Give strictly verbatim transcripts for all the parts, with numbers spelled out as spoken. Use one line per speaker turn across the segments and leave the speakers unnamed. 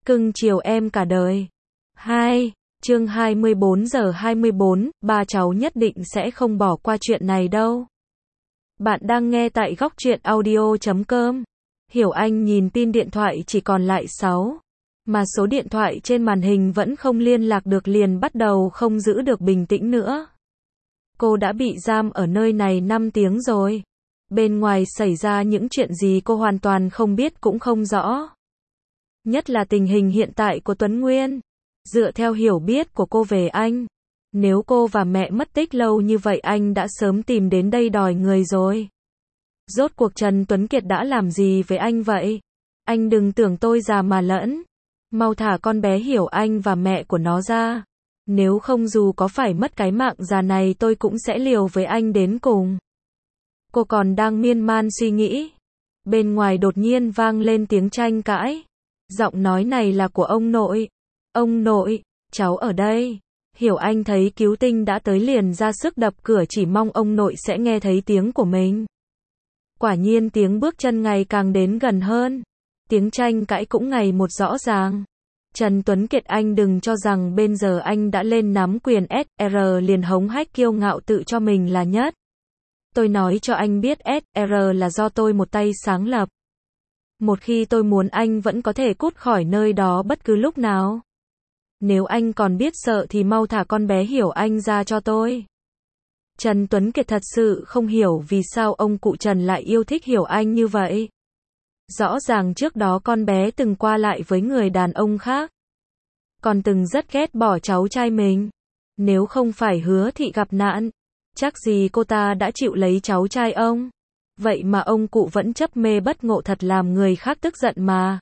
cưng chiều em cả đời. hai. Chương hai mươi bốn giờ hai mươi bốn, ba cháu nhất định sẽ không bỏ qua chuyện này đâu. Bạn đang nghe tại góc truyện audio chấm com. Hiểu Anh nhìn pin điện thoại chỉ còn lại sáu, mà số điện thoại trên màn hình vẫn không liên lạc được, liền bắt đầu không giữ được bình tĩnh nữa. Cô đã bị giam ở nơi này năm tiếng rồi. Bên ngoài xảy ra những chuyện gì cô hoàn toàn không biết cũng không rõ. Nhất là tình hình hiện tại của Tuấn Nguyên. Dựa theo hiểu biết của cô về anh, nếu cô và mẹ mất tích lâu như vậy anh đã sớm tìm đến đây đòi người rồi. Rốt cuộc Trần Tuấn Kiệt đã làm gì với anh vậy? Anh đừng tưởng tôi già mà lẫn. Mau thả con bé Hiểu Anh và mẹ của nó ra. Nếu không dù có phải mất cái mạng già này tôi cũng sẽ liều với anh đến cùng. Cô còn đang miên man suy nghĩ. Bên ngoài đột nhiên vang lên tiếng tranh cãi. Giọng nói này là của ông nội. Ông nội, cháu ở đây. Hiểu Anh thấy cứu tinh đã tới liền ra sức đập cửa chỉ mong ông nội sẽ nghe thấy tiếng của mình. Quả nhiên tiếng bước chân ngày càng đến gần hơn. Tiếng tranh cãi cũng ngày một rõ ràng. Trần Tuấn Kiệt, anh đừng cho rằng bây giờ anh đã lên nắm quyền ét rờ liền hống hách kiêu ngạo tự cho mình là nhất. Tôi nói cho anh biết ét rờ là do tôi một tay sáng lập. Một khi tôi muốn anh vẫn có thể cút khỏi nơi đó bất cứ lúc nào. Nếu anh còn biết sợ thì mau thả con bé Hiểu Anh ra cho tôi. Trần Tuấn Kiệt thật sự không hiểu vì sao ông cụ Trần lại yêu thích Hiểu Anh như vậy. Rõ ràng trước đó con bé từng qua lại với người đàn ông khác. Còn từng rất ghét bỏ cháu trai mình. Nếu không phải Hứa Thị gặp nạn, chắc gì cô ta đã chịu lấy cháu trai ông. Vậy mà ông cụ vẫn chấp mê bất ngộ, thật làm người khác tức giận mà.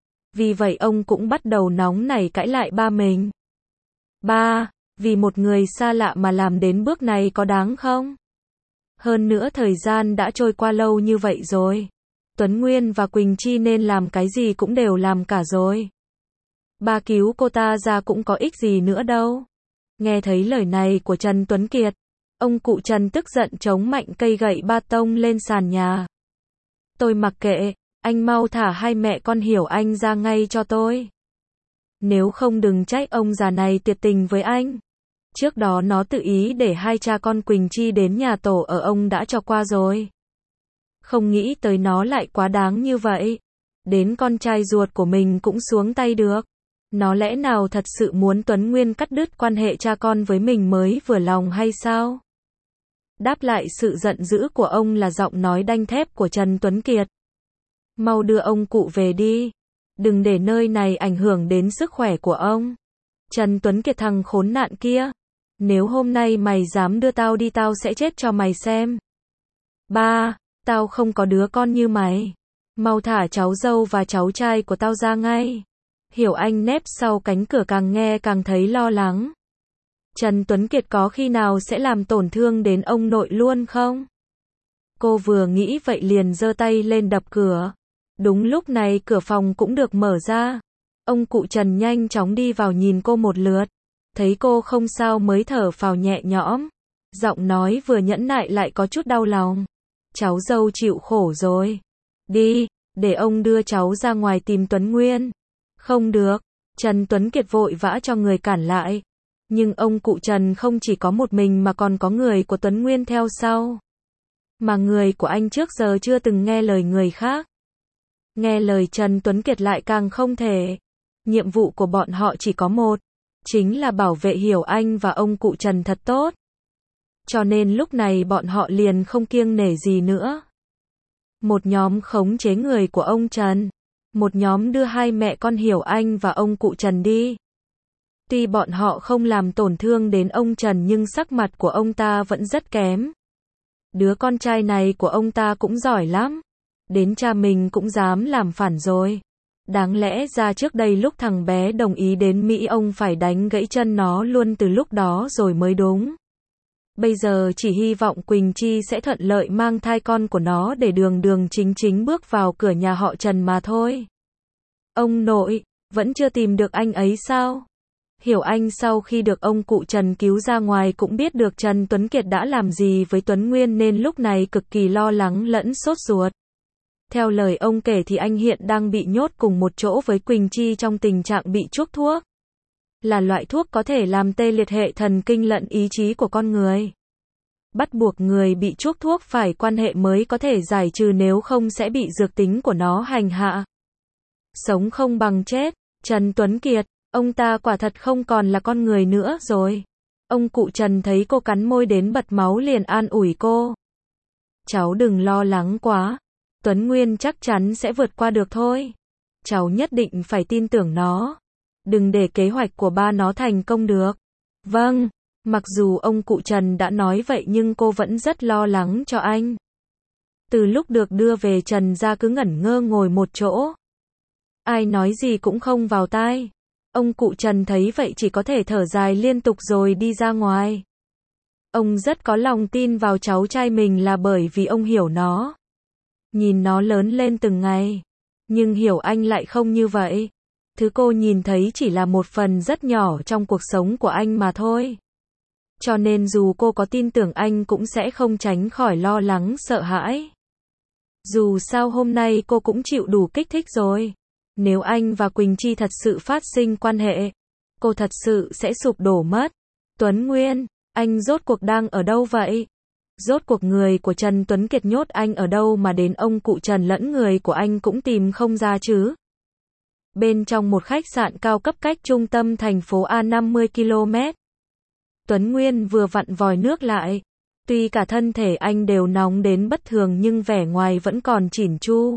Vì vậy ông cũng bắt đầu nóng nảy cãi lại ba mình. Ba, vì một người xa lạ mà làm đến bước này có đáng không? Hơn nữa thời gian đã trôi qua lâu như vậy rồi. Tuấn Nguyên và Quỳnh Chi nên làm cái gì cũng đều làm cả rồi. Ba cứu cô ta ra cũng có ích gì nữa đâu. Nghe thấy lời này của Trần Tuấn Kiệt, ông cụ Trần tức giận chống mạnh cây gậy ba tông lên sàn nhà. Tôi mặc kệ, anh mau thả hai mẹ con Hiểu Anh ra ngay cho tôi. Nếu không đừng trách ông già này tuyệt tình với anh. Trước đó nó tự ý để hai cha con Quỳnh Chi đến nhà tổ ở ông đã cho qua rồi. Không nghĩ tới nó lại quá đáng như vậy. Đến con trai ruột của mình cũng xuống tay được. Nó lẽ nào thật sự muốn Tuấn Nguyên cắt đứt quan hệ cha con với mình mới vừa lòng hay sao? Đáp lại sự giận dữ của ông là giọng nói đanh thép của Trần Tuấn Kiệt. Mau đưa ông cụ về đi. Đừng để nơi này ảnh hưởng đến sức khỏe của ông. Trần Tuấn Kiệt, thằng khốn nạn kia. Nếu hôm nay mày dám đưa tao đi tao sẽ chết cho mày xem. Ba, tao không có đứa con như mày. Mau thả cháu dâu và cháu trai của tao ra ngay. Hiểu Anh nép sau cánh cửa càng nghe càng thấy lo lắng. Trần Tuấn Kiệt có khi nào sẽ làm tổn thương đến ông nội luôn không? Cô vừa nghĩ vậy liền giơ tay lên đập cửa. Đúng lúc này cửa phòng cũng được mở ra. Ông cụ Trần nhanh chóng đi vào nhìn cô một lượt. Thấy cô không sao mới thở phào nhẹ nhõm. Giọng nói vừa nhẫn nại lại có chút đau lòng. Cháu dâu chịu khổ rồi. Đi, để ông đưa cháu ra ngoài tìm Tuấn Nguyên. Không được. Trần Tuấn Kiệt vội vã cho người cản lại. Nhưng ông cụ Trần không chỉ có một mình mà còn có người của Tuấn Nguyên theo sau. Mà người của anh trước giờ chưa từng nghe lời người khác. Nghe lời Trần Tuấn Kiệt lại càng không thể. Nhiệm vụ của bọn họ chỉ có một. Chính là bảo vệ Hiểu Anh và ông cụ Trần thật tốt. Cho nên lúc này bọn họ liền không kiêng nể gì nữa. Một nhóm khống chế người của ông Trần. Một nhóm đưa hai mẹ con Hiểu Anh và ông cụ Trần đi. Tuy bọn họ không làm tổn thương đến ông Trần nhưng sắc mặt của ông ta vẫn rất kém. Đứa con trai này của ông ta cũng giỏi lắm. Đến cha mình cũng dám làm phản rồi. Đáng lẽ ra trước đây lúc thằng bé đồng ý đến Mỹ ông phải đánh gãy chân nó luôn từ lúc đó rồi mới đúng. Bây giờ chỉ hy vọng Quỳnh Chi sẽ thuận lợi mang thai con của nó để đường đường chính chính bước vào cửa nhà họ Trần mà thôi. Ông nội, vẫn chưa tìm được anh ấy sao? Hiểu Anh sau khi được ông cụ Trần cứu ra ngoài cũng biết được Trần Tuấn Kiệt đã làm gì với Tuấn Nguyên nên lúc này cực kỳ lo lắng lẫn sốt ruột. Theo lời ông kể thì anh hiện đang bị nhốt cùng một chỗ với Quỳnh Chi trong tình trạng bị chuốc thuốc. Là loại thuốc có thể làm tê liệt hệ thần kinh lẫn ý chí của con người. Bắt buộc người bị chuốc thuốc phải quan hệ mới có thể giải trừ, nếu không sẽ bị dược tính của nó hành hạ. Sống không bằng chết. Trần Tuấn Kiệt, ông ta quả thật không còn là con người nữa rồi. Ông cụ Trần thấy cô cắn môi đến bật máu liền an ủi cô. Cháu đừng lo lắng quá. Tuấn Nguyên chắc chắn sẽ vượt qua được thôi. Cháu nhất định phải tin tưởng nó. Đừng để kế hoạch của ba nó thành công được. Vâng, mặc dù ông cụ Trần đã nói vậy nhưng cô vẫn rất lo lắng cho anh. Từ lúc được đưa về Trần gia cứ ngẩn ngơ ngồi một chỗ. Ai nói gì cũng không vào tai. Ông cụ Trần thấy vậy chỉ có thể thở dài liên tục rồi đi ra ngoài. Ông rất có lòng tin vào cháu trai mình là bởi vì ông hiểu nó. Nhìn nó lớn lên từng ngày. Nhưng hiểu anh lại không như vậy. Thứ cô nhìn thấy chỉ là một phần rất nhỏ trong cuộc sống của anh mà thôi. Cho nên dù cô có tin tưởng anh cũng sẽ không tránh khỏi lo lắng sợ hãi. Dù sao hôm nay cô cũng chịu đủ kích thích rồi. Nếu anh và Quỳnh Chi thật sự phát sinh quan hệ, cô thật sự sẽ sụp đổ mất. Tuấn Nguyên, anh rốt cuộc đang ở đâu vậy? Rốt cuộc người của Trần Tuấn Kiệt nhốt anh ở đâu mà đến ông cụ Trần lẫn người của anh cũng tìm không ra chứ? Bên trong một khách sạn cao cấp cách trung tâm thành phố A năm mươi ki lô mét. Tuấn Nguyên vừa vặn vòi nước lại. Tuy cả thân thể anh đều nóng đến bất thường nhưng vẻ ngoài vẫn còn chỉn chu.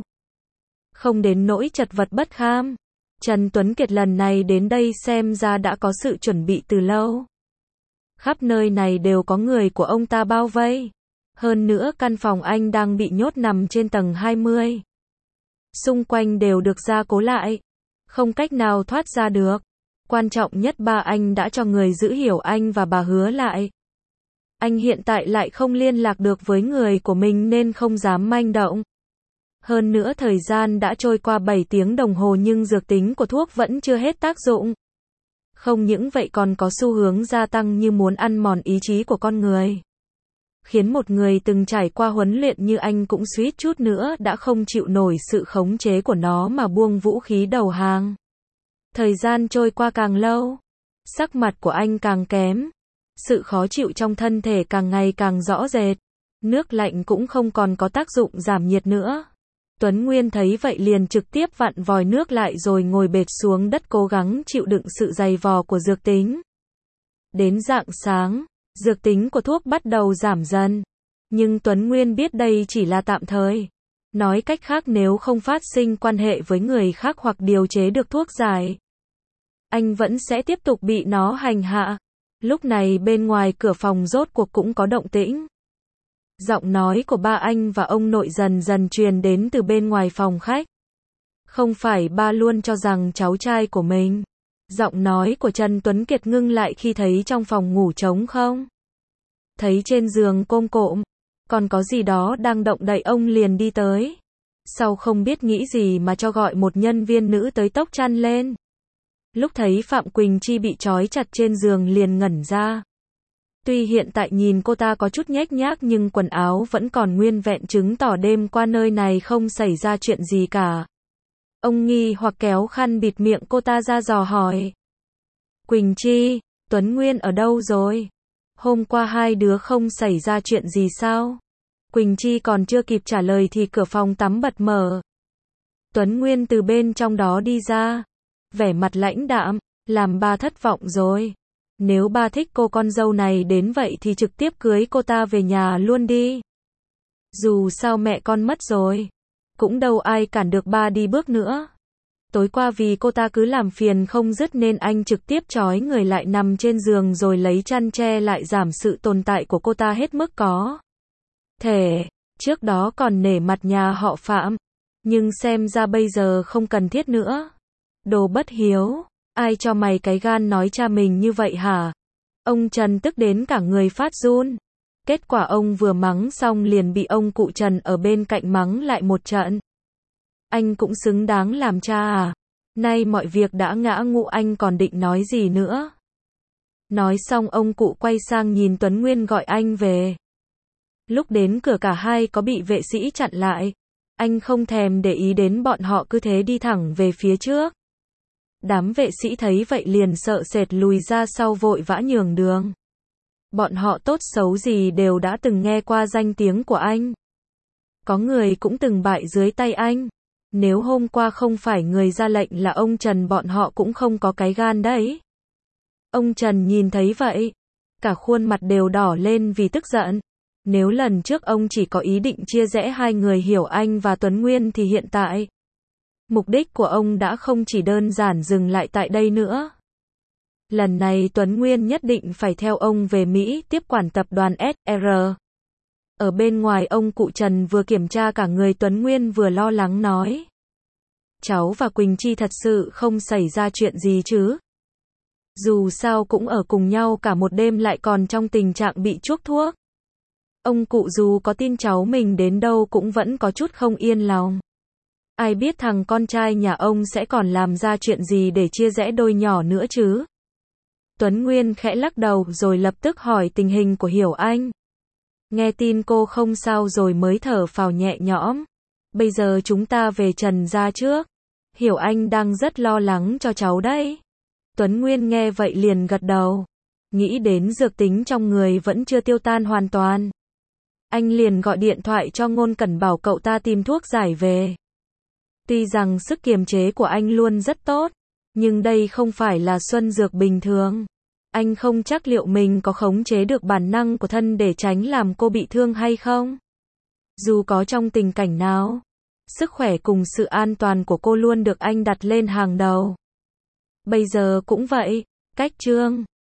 Không đến nỗi chật vật bất kham. Trần Tuấn Kiệt lần này đến đây xem ra đã có sự chuẩn bị từ lâu. Khắp nơi này đều có người của ông ta bao vây. Hơn nữa căn phòng anh đang bị nhốt nằm trên tầng hai mươi. Xung quanh đều được gia cố lại. Không cách nào thoát ra được. Quan trọng nhất ba anh đã cho người giữ hiểu anh và bà Hứa lại. Anh hiện tại lại không liên lạc được với người của mình nên không dám manh động. Hơn nữa thời gian đã trôi qua bảy tiếng đồng hồ nhưng dược tính của thuốc vẫn chưa hết tác dụng. Không những vậy còn có xu hướng gia tăng như muốn ăn mòn ý chí của con người. Khiến một người từng trải qua huấn luyện như anh cũng suýt chút nữa đã không chịu nổi sự khống chế của nó mà buông vũ khí đầu hàng. Thời gian trôi qua càng lâu, sắc mặt của anh càng kém. Sự khó chịu trong thân thể càng ngày càng rõ rệt. Nước lạnh cũng không còn có tác dụng giảm nhiệt nữa. Tuấn Nguyên thấy vậy liền trực tiếp vặn vòi nước lại rồi ngồi bệt xuống đất cố gắng chịu đựng sự dày vò của dược tính. Đến rạng sáng, dược tính của thuốc bắt đầu giảm dần. Nhưng Tuấn Nguyên biết đây chỉ là tạm thời. Nói cách khác nếu không phát sinh quan hệ với người khác hoặc điều chế được thuốc giải, anh vẫn sẽ tiếp tục bị nó hành hạ. Lúc này bên ngoài cửa phòng rốt cuộc cũng có động tĩnh. Giọng nói của ba anh và ông nội dần dần truyền đến từ bên ngoài phòng khách. Không phải ba luôn cho rằng cháu trai của mình. Giọng nói của Trần Tuấn Kiệt ngưng lại khi thấy trong phòng ngủ trống không. Thấy trên giường côm cộm, còn có gì đó đang động đậy ông liền đi tới. Sau không biết nghĩ gì mà cho gọi một nhân viên nữ tới tốc chăn lên. Lúc thấy Phạm Quỳnh Chi bị trói chặt trên giường liền ngẩn ra. Tuy hiện tại nhìn cô ta có chút nhếch nhác nhưng quần áo vẫn còn nguyên vẹn chứng tỏ đêm qua nơi này không xảy ra chuyện gì cả. Ông nghi hoặc kéo khăn bịt miệng cô ta ra dò hỏi. Quỳnh Chi, Tuấn Nguyên ở đâu rồi? Hôm qua hai đứa không xảy ra chuyện gì sao? Quỳnh Chi còn chưa kịp trả lời thì cửa phòng tắm bật mở. Tuấn Nguyên từ bên trong đó đi ra. Vẻ mặt lãnh đạm, làm ba thất vọng rồi. Nếu ba thích cô con dâu này đến vậy thì trực tiếp cưới cô ta về nhà luôn đi. Dù sao mẹ con mất rồi, cũng đâu ai cản được ba đi bước nữa. Tối qua vì cô ta cứ làm phiền không dứt nên anh trực tiếp trói người lại nằm trên giường rồi lấy chăn che lại giảm sự tồn tại của cô ta hết mức có thể. Trước đó còn nể mặt nhà họ Phạm, nhưng xem ra bây giờ không cần thiết nữa. Đồ bất hiếu, ai cho mày cái gan nói cha mình như vậy hả? Ông Trần tức đến cả người phát run. Kết quả ông vừa mắng xong liền bị ông cụ Trần ở bên cạnh mắng lại một trận. Anh cũng xứng đáng làm cha à? Nay mọi việc đã ngã ngũ anh còn định nói gì nữa? Nói xong ông cụ quay sang nhìn Tuấn Nguyên gọi anh về. Lúc đến cửa cả hai có bị vệ sĩ chặn lại. Anh không thèm để ý đến bọn họ cứ thế đi thẳng về phía trước. Đám vệ sĩ thấy vậy liền sợ sệt lùi ra sau vội vã nhường đường. Bọn họ tốt xấu gì đều đã từng nghe qua danh tiếng của anh. Có người cũng từng bại dưới tay anh. Nếu hôm qua không phải người ra lệnh là ông Trần bọn họ cũng không có cái gan đấy. Ông Trần nhìn thấy vậy, cả khuôn mặt đều đỏ lên vì tức giận. Nếu lần trước ông chỉ có ý định chia rẽ hai người Hiểu Anh và Tuấn Nguyên thì hiện tại, mục đích của ông đã không chỉ đơn giản dừng lại tại đây nữa. Lần này Tuấn Nguyên nhất định phải theo ông về Mỹ tiếp quản tập đoàn ét rờ. Ở bên ngoài ông cụ Trần vừa kiểm tra cả người Tuấn Nguyên vừa lo lắng nói. Cháu và Quỳnh Chi thật sự không xảy ra chuyện gì chứ? Dù sao cũng ở cùng nhau cả một đêm lại còn trong tình trạng bị chuốc thuốc. Ông cụ dù có tin cháu mình đến đâu cũng vẫn có chút không yên lòng. Ai biết thằng con trai nhà ông sẽ còn làm ra chuyện gì để chia rẽ đôi nhỏ nữa chứ? Tuấn Nguyên khẽ lắc đầu rồi lập tức hỏi tình hình của Hiểu Anh. Nghe tin cô không sao rồi mới thở phào nhẹ nhõm. Bây giờ chúng ta về Trần gia trước. Hiểu Anh đang rất lo lắng cho cháu đấy. Tuấn Nguyên nghe vậy liền gật đầu. Nghĩ đến dược tính trong người vẫn chưa tiêu tan hoàn toàn. Anh liền gọi điện thoại cho Ngôn Cẩn bảo cậu ta tìm thuốc giải về. Tuy rằng sức kiềm chế của anh luôn rất tốt, nhưng đây không phải là xuân dược bình thường. Anh không chắc liệu mình có khống chế được bản năng của thân để tránh làm cô bị thương hay không. Dù có trong tình cảnh nào, sức khỏe cùng sự an toàn của cô luôn được anh đặt lên hàng đầu. Bây giờ cũng vậy, cách Trương